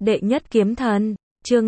Đệ nhất kiếm thần, chương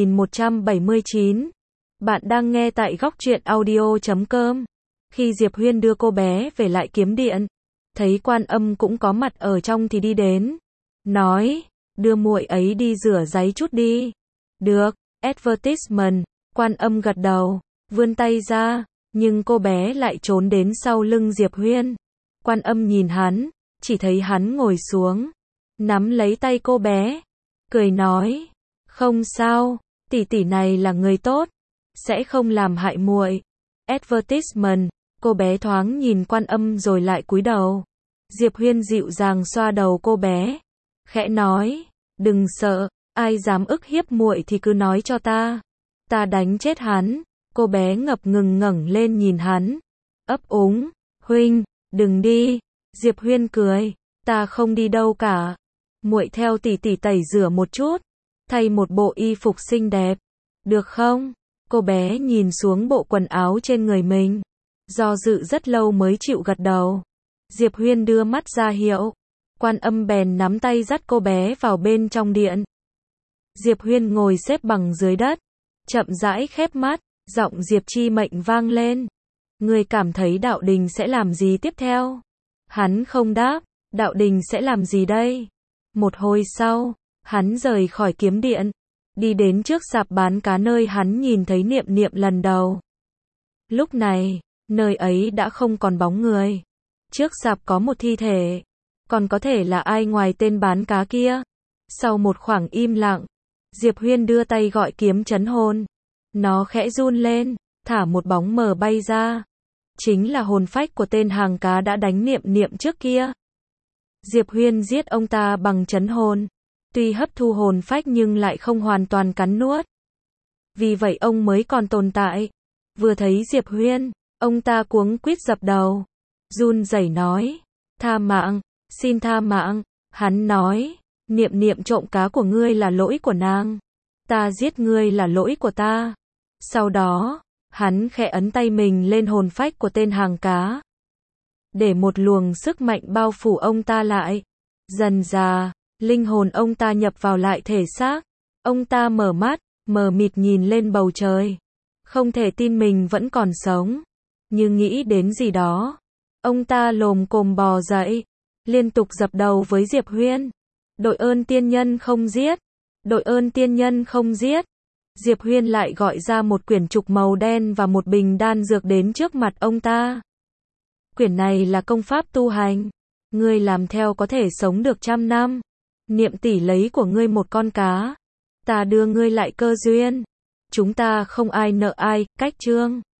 5179. Bạn đang nghe tại góc truyện audio.com. Khi Diệp Huyên đưa cô bé về lại kiếm điện, thấy Quan Âm cũng có mặt ở trong thì đi đến, nói, đưa muội ấy đi rửa ráy chút đi. Được, advertisement. Quan Âm gật đầu, vươn tay ra, nhưng cô bé lại trốn đến sau lưng Diệp Huyên. Quan Âm nhìn hắn, chỉ thấy hắn ngồi xuống, nắm lấy tay cô bé, cười nói, không sao, tỷ tỷ này là người tốt, sẽ không làm hại muội. Advertisement. Cô bé thoáng nhìn Quan Âm rồi lại cúi đầu. Diệp Huyên dịu dàng xoa đầu cô bé, khẽ nói, đừng sợ, ai dám ức hiếp muội thì cứ nói cho ta đánh chết hắn. Cô bé ngập ngừng ngẩng lên nhìn hắn, ấp úng, huynh, đừng đi. Diệp Huyên cười, ta không đi đâu cả, muội theo tỷ tỷ tẩy rửa một chút, thay một bộ y phục xinh đẹp, được không? Cô bé nhìn xuống bộ quần áo trên người mình, do dự rất lâu mới chịu gật đầu. Diệp Huyên đưa mắt ra hiệu, Quan Âm bèn nắm tay dắt cô bé vào bên trong điện. Diệp Huyên ngồi xếp bằng dưới đất, chậm rãi khép mắt, giọng Diệp Chi Mệnh vang lên. Ngươi cảm thấy đạo đình sẽ làm gì tiếp theo? Hắn không đáp, đạo đình sẽ làm gì đây? Một hồi sau, hắn rời khỏi kiếm điện, đi đến trước sạp bán cá nơi hắn nhìn thấy Niệm Niệm lần đầu. Lúc này, nơi ấy đã không còn bóng người. Trước sạp có một thi thể, còn có thể là ai ngoài tên bán cá kia? Sau một khoảng im lặng, Diệp Huyên đưa tay gọi kiếm trấn hồn. Nó khẽ run lên, thả một bóng mờ bay ra. Chính là hồn phách của tên hàng cá đã đánh Niệm Niệm trước kia. Diệp Huyên giết ông ta bằng trấn hồn. Tuy hấp thu hồn phách nhưng lại không hoàn toàn cắn nuốt. Vì vậy ông mới còn tồn tại. Vừa thấy Diệp Huyên, ông ta cuống quýt dập đầu, run rẩy nói, tha mạng, xin tha mạng. Hắn nói, Niệm Niệm trộm cá của ngươi là lỗi của nàng, ta giết ngươi là lỗi của ta. Sau đó, hắn khẽ ấn tay mình lên hồn phách của tên hàng cá, để một luồng sức mạnh bao phủ ông ta lại. Dần dà, linh hồn ông ta nhập vào lại thể xác. Ông ta mở mắt, mờ mịt nhìn lên bầu trời, không thể tin mình vẫn còn sống. Nhưng nghĩ đến gì đó, ông ta lồm cồm bò dậy, liên tục dập đầu với Diệp Huyên. Đội ơn tiên nhân không giết, đội ơn tiên nhân không giết. Diệp Huyên lại gọi ra một quyển trục màu đen và một bình đan dược đến trước mặt ông ta. Quyển này là công pháp tu hành, ngươi làm theo có thể sống được 100 năm. Niệm tỷ lấy của ngươi một con cá, ta đưa ngươi lại cơ duyên. Chúng ta không ai nợ ai. Cách chương